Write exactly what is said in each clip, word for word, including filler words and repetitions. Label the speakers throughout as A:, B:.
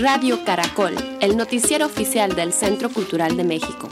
A: Radio Caracol, el noticiero oficial del Centro Cultural de México.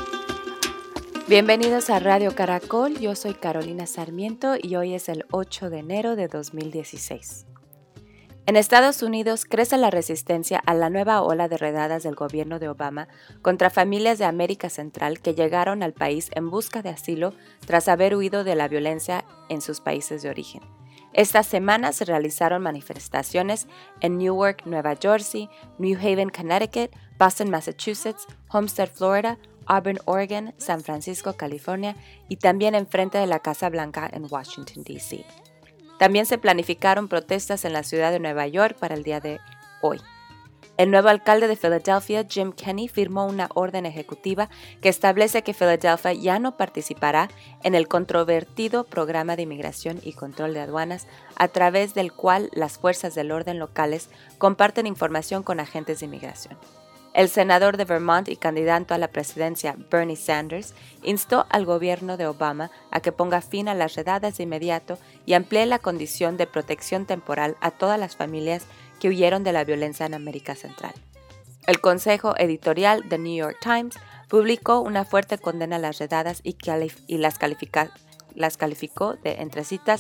B: Bienvenidos a Radio Caracol, yo soy Carolina Sarmiento y hoy es el ocho de enero de dos mil dieciséis. En Estados Unidos crece la resistencia a la nueva ola de redadas del gobierno de Obama contra familias de América Central que llegaron al país en busca de asilo tras haber huido de la violencia en sus países de origen. Esta semana se realizaron manifestaciones en Newark, Nueva Jersey, New Haven, Connecticut, Boston, Massachusetts, Homestead, Florida, Auburn, Oregon, San Francisco, California y también enfrente de la Casa Blanca en Washington, D C También se planificaron protestas en la ciudad de Nueva York para el día de hoy. El nuevo alcalde de Filadelfia, Jim Kenney, firmó una orden ejecutiva que establece que Filadelfia ya no participará en el controvertido programa de inmigración y control de aduanas, a través del cual las fuerzas del orden locales comparten información con agentes de inmigración. El senador de Vermont y candidato a la presidencia, Bernie Sanders, instó al gobierno de Obama a que ponga fin a las redadas de inmediato y amplíe la condición de protección temporal a todas las familias que huyeron de la violencia en América Central. El consejo editorial The New York Times publicó una fuerte condena a las redadas y, calif- y las, califica- las calificó de, entre citas,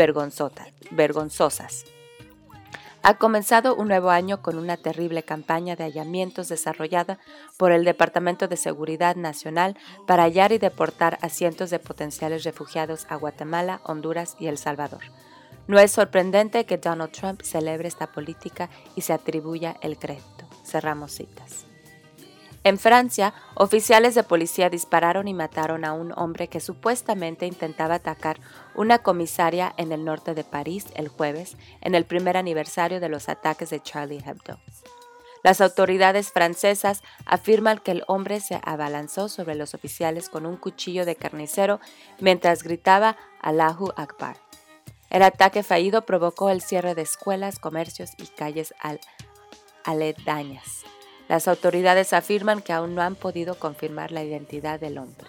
B: vergonzosas. Ha comenzado un nuevo año con una terrible campaña de hallamientos desarrollada por el Departamento de Seguridad Nacional para hallar y deportar a cientos de potenciales refugiados a Guatemala, Honduras y El Salvador. No es sorprendente que Donald Trump celebre esta política y se atribuya el crédito. Cerramos citas. En Francia, oficiales de policía dispararon y mataron a un hombre que supuestamente intentaba atacar una comisaria en el norte de París el jueves, en el primer aniversario de los ataques de Charlie Hebdo. Las autoridades francesas afirman que el hombre se abalanzó sobre los oficiales con un cuchillo de carnicero mientras gritaba Allahu Akbar. El ataque fallido provocó el cierre de escuelas, comercios y calles al- aledañas. Las autoridades afirman que aún no han podido confirmar la identidad del hombre.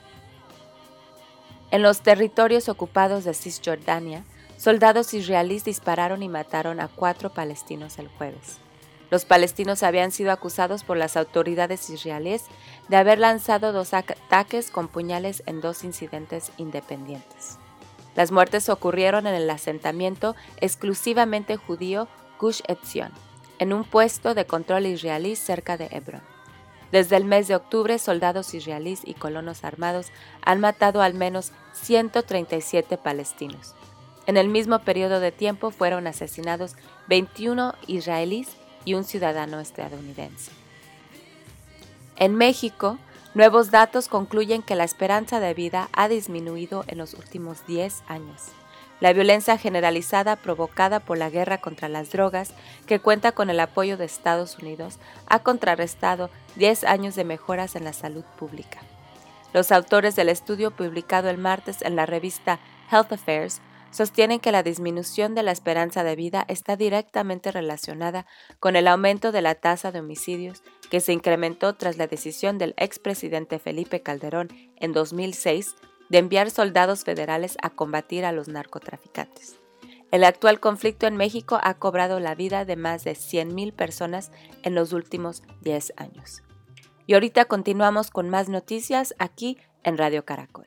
B: En los territorios ocupados de Cisjordania, soldados israelíes dispararon y mataron a cuatro palestinos el jueves. Los palestinos habían sido acusados por las autoridades israelíes de haber lanzado dos ataques con puñales en dos incidentes independientes. Las muertes ocurrieron en el asentamiento exclusivamente judío Gush Etzion, en un puesto de control israelí cerca de Hebrón. Desde el mes de octubre, soldados israelíes y colonos armados han matado al menos ciento treinta y siete palestinos. En el mismo periodo de tiempo fueron asesinados veintiuno israelíes y un ciudadano estadounidense. En México, nuevos datos concluyen que la esperanza de vida ha disminuido en los últimos diez años. La violencia generalizada provocada por la guerra contra las drogas, que cuenta con el apoyo de Estados Unidos, ha contrarrestado diez años de mejoras en la salud pública. Los autores del estudio publicado el martes en la revista Health Affairs sostienen que la disminución de la esperanza de vida está directamente relacionada con el aumento de la tasa de homicidios que se incrementó tras la decisión del expresidente Felipe Calderón en dos mil seis de enviar soldados federales a combatir a los narcotraficantes. El actual conflicto en México ha cobrado la vida de más de cien mil personas en los últimos diez años. Y ahorita continuamos con más noticias aquí en Radio Caracol.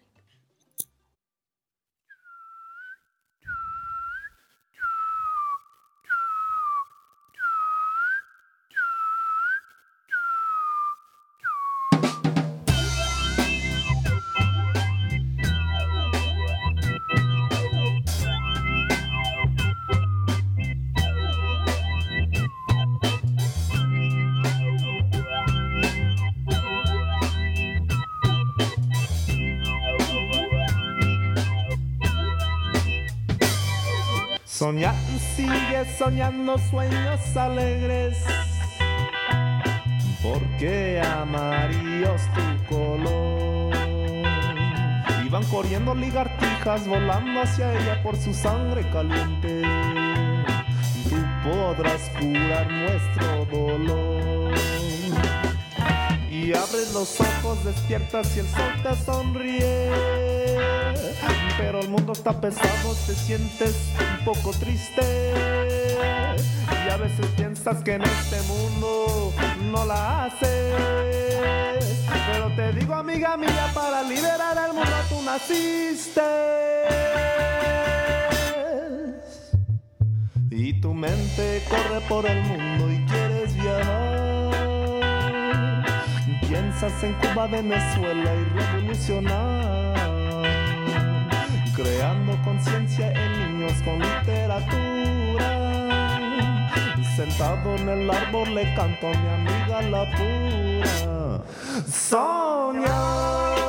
C: Soñar, sigue soñando sueños alegres, porque amarillo es tu color. Y van corriendo ligartijas volando hacia ella por su sangre caliente. Tú podrás curar nuestro dolor. Y abres los ojos, despiertas y el sol te sonríe. pero el mundo está pesado, te sientes un poco triste. Y a veces piensas que en este mundo no la haces. Pero te digo, amiga mía, para liberar al mundo tú naciste. Y tu mente corre por el mundo y quieres viajar. Piensas en Cuba, Venezuela y revolucionar, creando conciencia en niños con literatura. Sentado en el árbol le canto a mi amiga la pura. Soñar.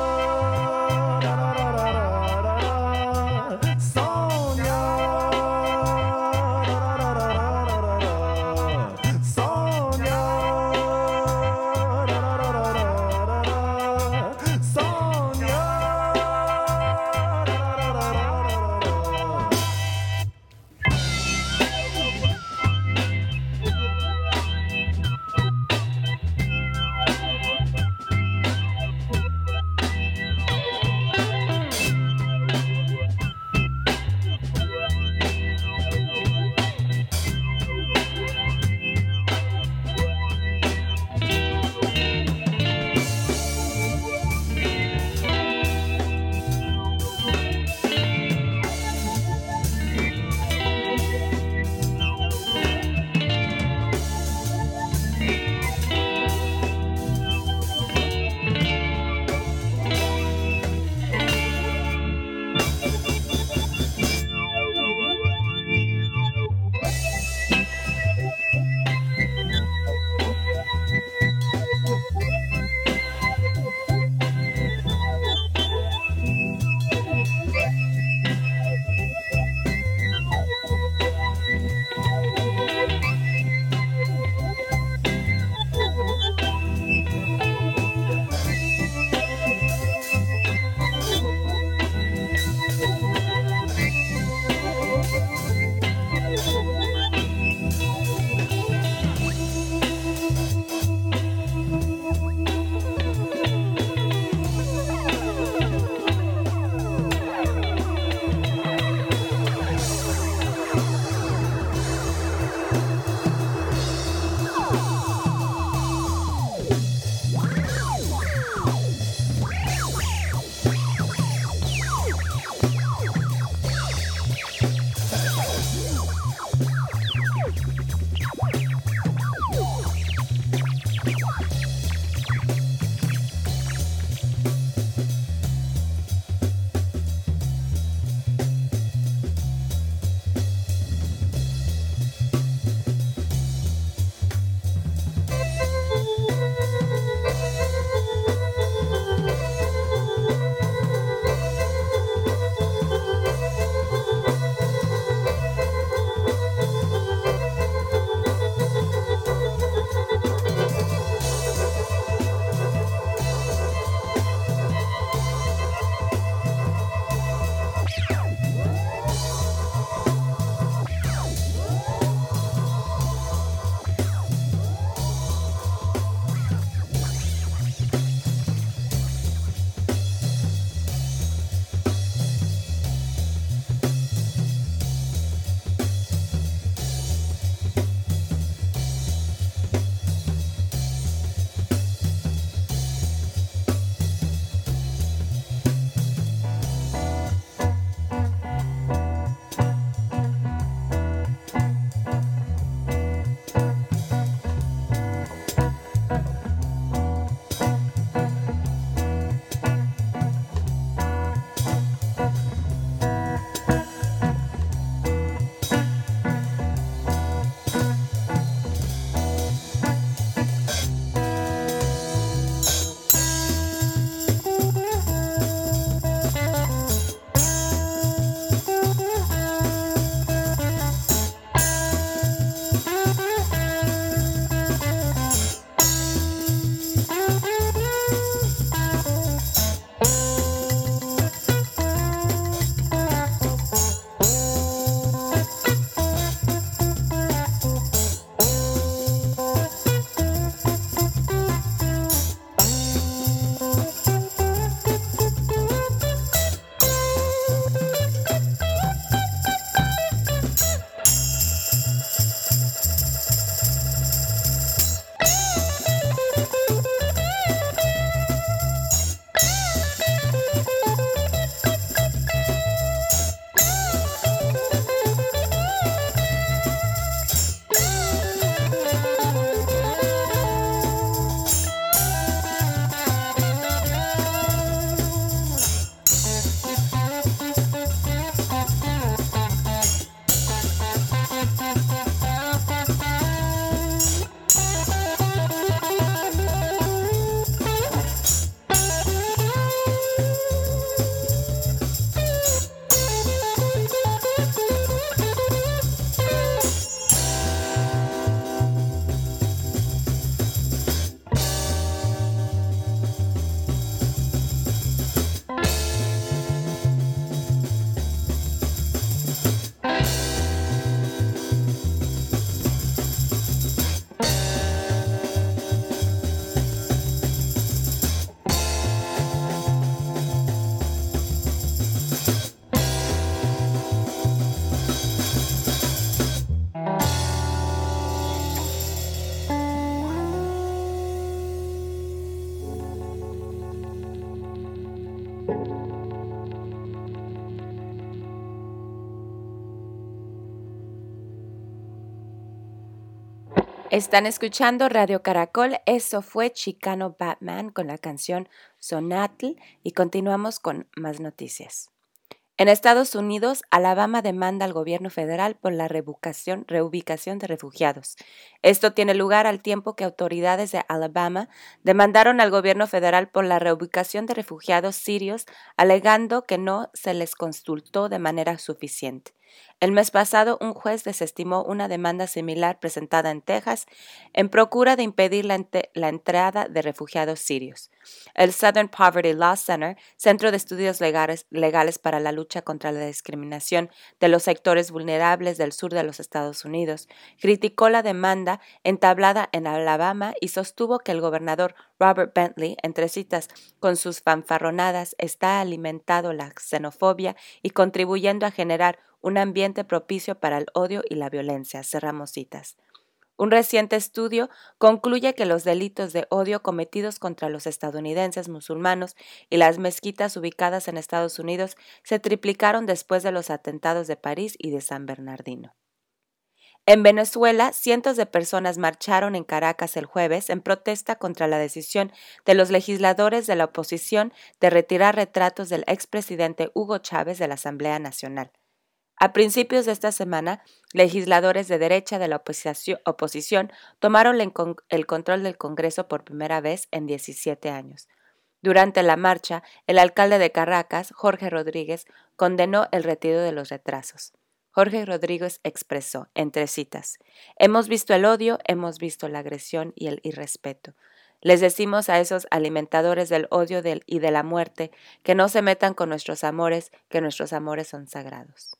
B: Están escuchando Radio Caracol, eso fue Chicano Batman con la canción Sonatl y continuamos con más noticias. En Estados Unidos, Alabama demanda al gobierno federal por la reubicación, reubicación de refugiados. Esto tiene lugar al tiempo que autoridades de Alabama demandaron al gobierno federal por la reubicación de refugiados sirios, alegando que no se les consultó de manera suficiente. El mes pasado, un juez desestimó una demanda similar presentada en Texas en procura de impedir la, ent- la entrada de refugiados sirios. El Southern Poverty Law Center, Centro de Estudios Legales, Legales para la Lucha contra la Discriminación de los Sectores Vulnerables del Sur de los Estados Unidos, criticó la demanda entablada en Alabama y sostuvo que el gobernador Robert Bentley, entre citas, con sus fanfarronadas, está alimentando la xenofobia y contribuyendo a generar un ambiente propicio para el odio y la violencia, cerramos citas. Un reciente estudio concluye que los delitos de odio cometidos contra los estadounidenses musulmanes y las mezquitas ubicadas en Estados Unidos se triplicaron después de los atentados de París y de San Bernardino. En Venezuela, cientos de personas marcharon en Caracas el jueves en protesta contra la decisión de los legisladores de la oposición de retirar retratos del expresidente Hugo Chávez de la Asamblea Nacional. A principios de esta semana, legisladores de derecha de la oposición, oposición tomaron el control del Congreso por primera vez en diecisiete años. Durante la marcha, el alcalde de Caracas, Jorge Rodríguez, condenó el retiro de los retrasos. Jorge Rodríguez expresó, entre citas, «Hemos visto el odio, hemos visto la agresión y el irrespeto. Les decimos a esos alimentadores del odio del, y de la muerte que no se metan con nuestros amores, que nuestros amores son sagrados».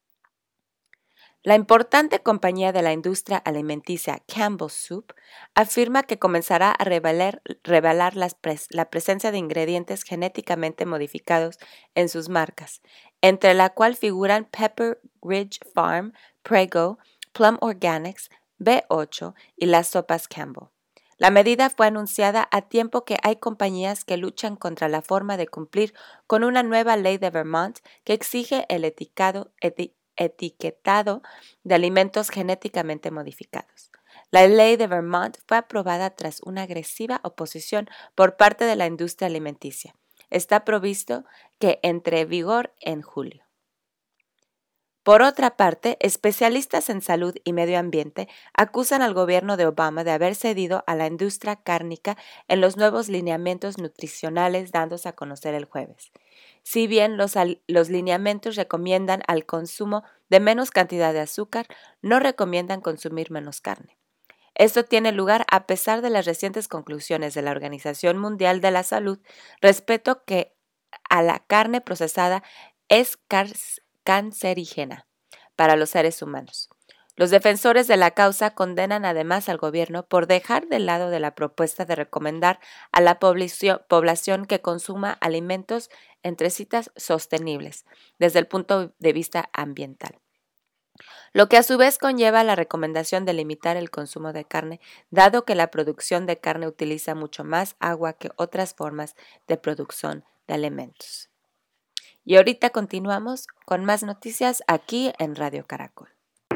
B: La importante compañía de la industria alimenticia Campbell's Soup afirma que comenzará a revelar, revelar las pres, la presencia de ingredientes genéticamente modificados en sus marcas, entre la cual figuran Pepper Ridge Farm, Prego, Plum Organics, B ocho y las sopas Campbell. La medida fue anunciada a tiempo que hay compañías que luchan contra la forma de cumplir con una nueva ley de Vermont que exige el etiquetado, eti, etiquetado de alimentos genéticamente modificados. La ley de Vermont fue aprobada tras una agresiva oposición por parte de la industria alimenticia. Está previsto que entre en vigor en julio. Por otra parte, especialistas en salud y medio ambiente acusan al gobierno de Obama de haber cedido a la industria cárnica en los nuevos lineamientos nutricionales dándose a conocer el jueves. Si bien los, los lineamientos recomiendan al consumo de menos cantidad de azúcar, no recomiendan consumir menos carne. Esto tiene lugar a pesar de las recientes conclusiones de la Organización Mundial de la Salud respecto que a la carne procesada es car- cancerígena para los seres humanos. Los defensores de la causa condenan además al gobierno por dejar de lado de la propuesta de recomendar a la población que consuma alimentos entre citas sostenibles desde el punto de vista ambiental, lo que a su vez conlleva la recomendación de limitar el consumo de carne, dado que la producción de carne utiliza mucho más agua que otras formas de producción de alimentos. Y ahorita continuamos con más noticias aquí en Radio Caracol.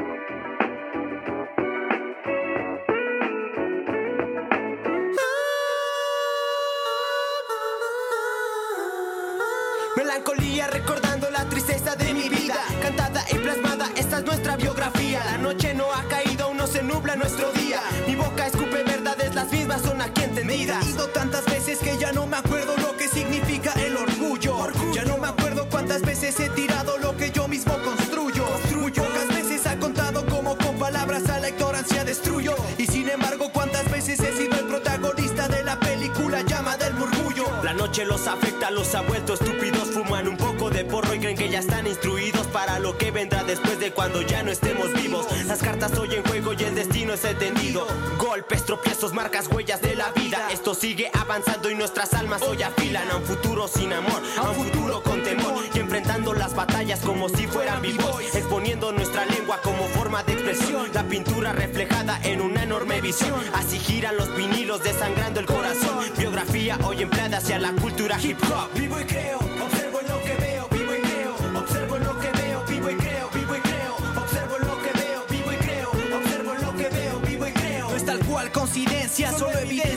D: Melancolía recordando la tristeza de mi vida, cantada y plasmada, esta es nuestra biografía. La noche no ha caído, aún no se nubla nuestro día. Mi boca escupe verdades, las mismas son aquí entendidas. Me he ido tantas veces que ya no me acuerdo lo que significa el orgullo. orgullo. Ya no me acuerdo cuántas veces he tirado lo que yo mismo construyo. construyo. Muy pocas veces ha contado como con palabras a la ignorancia destruyo. Y sin embargo cuántas veces he sido el protagonista de la película llamada El Murmullo. La noche los afecta, los ha vuelto estúpidos. Fuman un poco de porro y creen que ya están instruidos para lo que vendrá después de cuando ya no estemos vivos. Las cartas hoy en juego y el destino es entendido. Golpes, tropiezos, marcas, huellas de la vida. Esto sigue avanzando y nuestras almas hoy afilan a un futuro sin amor, a un futuro con temor. Y enfrentando las batallas como si fueran vivos, exponiendo nuestra lengua como forma de expresión. La pintura reflejada en una enorme visión. Así giran los vinilos desangrando el corazón. Biografía hoy empleada hacia la cultura hip hop. Vivo y creo, observo en lo que veo, vivo y creo, observo en lo que veo, vivo y creo, vivo y creo, observo en lo que veo, vivo y creo, observo en lo que veo, vivo y creo. No está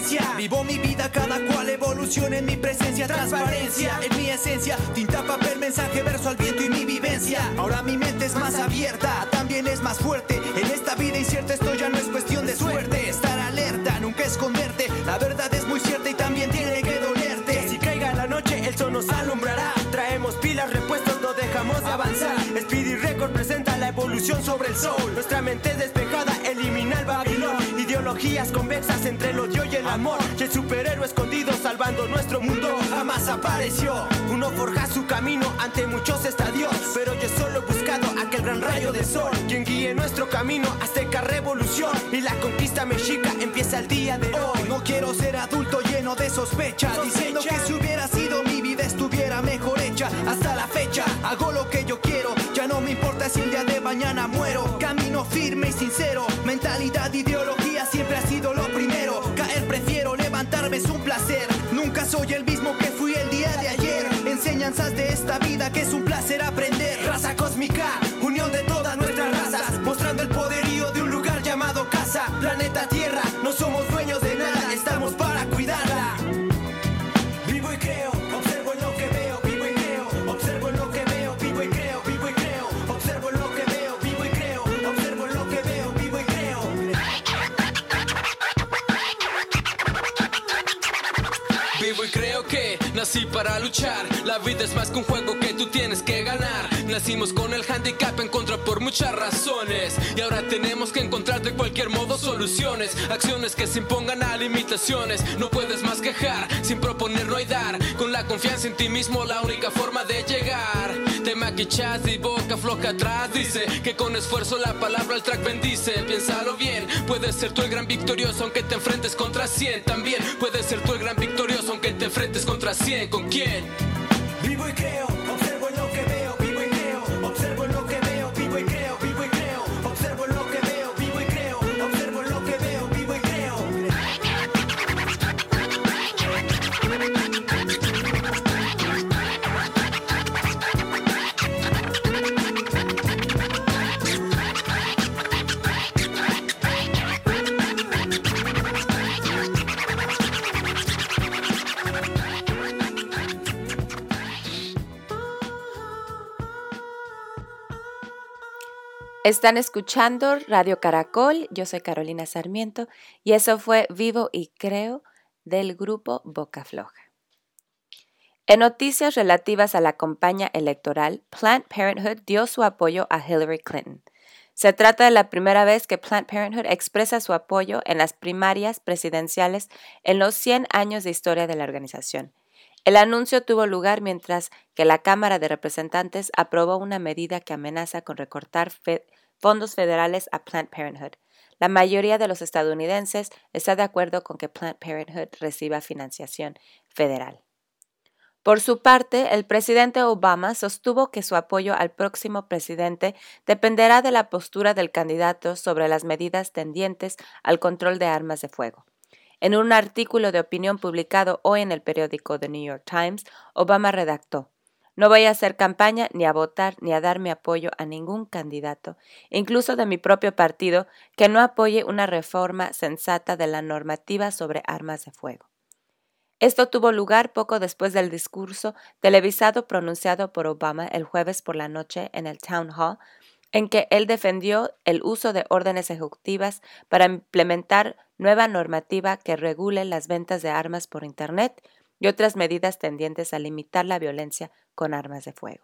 D: evidencia. Vivo mi vida, cada cual evoluciona en mi presencia. Transparencia en mi esencia. Tinta, papel, mensaje, verso al viento y mi vivencia. Ahora mi mente es más abierta, también es más fuerte. En esta vida incierta esto ya no es cuestión de suerte. Estar alerta, nunca esconderte. La verdad es muy cierta y también tiene que dolerte. Si caiga la noche el sol nos alumbrará. Traemos pilas, repuestos, no dejamos de avanzar. Speedy Record presenta la evolución sobre el sol. Nuestra mente despejada elimina el Babilón. Ideologías convexas entre el odio y el amor. Y el superhéroe escondido salvando nuestro mundo jamás apareció. Uno forja su camino, ante muchos está Dios, pero yo solo he buscado aquel gran rayo de sol, quien guíe nuestro camino hasta esta revolución. Y la conquista mexica empieza el día de hoy. No quiero ser adulto lleno de sospecha, diciendo que si hubiera sido mi vida estuviera mejor hecha. Hasta la fecha hago lo que yo quiero, ya no me importa si el día de mañana muero. Camino firme y sincero, mentalidad, ideología siempre ha sido lo primero. Caer prefiero, levantarme es un placer. Nunca soy el mismo que fui el día de ayer. Enseñanzas de esta vida que es un placer aprender. Raza cósmica, unión de todas nuestras razas, mostrando el poderío de un lugar llamado casa. Planeta Tierra, no somos dueños de nada, estamos para cuidarla. Vivo y creo, observo en lo que veo, vivo y creo, observo en lo que veo, vivo y creo, vivo y creo, observo en lo que veo, vivo y creo, observo en lo que veo, vivo y creo.
E: Vivo y creo que nací para luchar. La vida es más que un juego que tú tienes que ganar. Nacimos con el handicap en contra por muchas razones, y ahora tenemos que encontrar de cualquier modo soluciones. Acciones que se impongan a limitaciones. No puedes más quejar, sin proponer no hay dar. Con la confianza en ti mismo la única forma de llegar. Te maquillas y boca floja atrás. Dice que con esfuerzo la palabra al track bendice. Piénsalo bien, puedes ser tú el gran victorioso aunque te enfrentes contra cien. También puedes ser tú el gran victorioso aunque te enfrentes contra cien. ¿Con quién?
D: Vivo y creo, observo en lo que veo, vivo y creo, observo en lo que veo, vivo y creo, vivo y creo, observo en lo que veo, vivo y creo, observo en lo que veo, vivo y creo.
B: Están escuchando Radio Caracol, yo soy Carolina Sarmiento y eso fue Vivo y Creo del grupo Boca Floja. En noticias relativas a la campaña electoral, Planned Parenthood dio su apoyo a Hillary Clinton. Se trata de la primera vez que Planned Parenthood expresa su apoyo en las primarias presidenciales en los cien años de historia de la organización. El anuncio tuvo lugar mientras que la Cámara de Representantes aprobó una medida que amenaza con recortar fe- fondos federales a Planned Parenthood. La mayoría de los estadounidenses está de acuerdo con que Planned Parenthood reciba financiación federal. Por su parte, el presidente Obama sostuvo que su apoyo al próximo presidente dependerá de la postura del candidato sobre las medidas tendientes al control de armas de fuego. En un artículo de opinión publicado hoy en el periódico The New York Times, Obama redactó: "No voy a hacer campaña ni a votar ni a dar mi apoyo a ningún candidato, incluso de mi propio partido, que no apoye una reforma sensata de la normativa sobre armas de fuego". Esto tuvo lugar poco después del discurso televisado pronunciado por Obama el jueves por la noche en el Town Hall, en que él defendió el uso de órdenes ejecutivas para implementar nueva normativa que regule las ventas de armas por Internet y otras medidas tendientes a limitar la violencia con armas de fuego.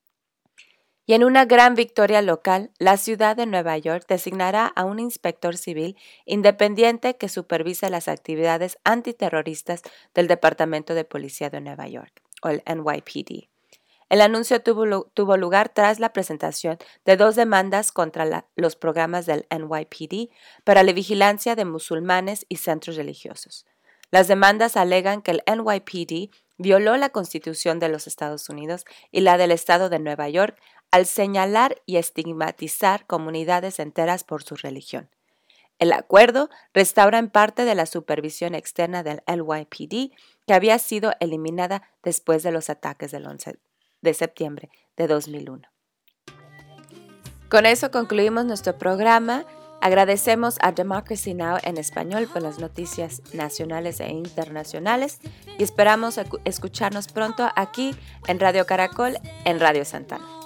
B: Y en una gran victoria local, la ciudad de Nueva York designará a un inspector civil independiente que supervise las actividades antiterroristas del Departamento de Policía de Nueva York, o el N Y P D. El anuncio tuvo, tuvo lugar tras la presentación de dos demandas contra la, los programas del N Y P D para la vigilancia de musulmanes y centros religiosos. Las demandas alegan que el N Y P D violó la Constitución de los Estados Unidos y la del Estado de Nueva York al señalar y estigmatizar comunidades enteras por su religión. El acuerdo restaura en parte de la supervisión externa del N Y P D, que había sido eliminada después de los ataques del once de septiembre de dos mil uno. Con eso concluimos nuestro programa. Agradecemos a Democracy Now! En español por las noticias nacionales e internacionales y esperamos escucharnos pronto aquí en Radio Caracol, en Radio Santana.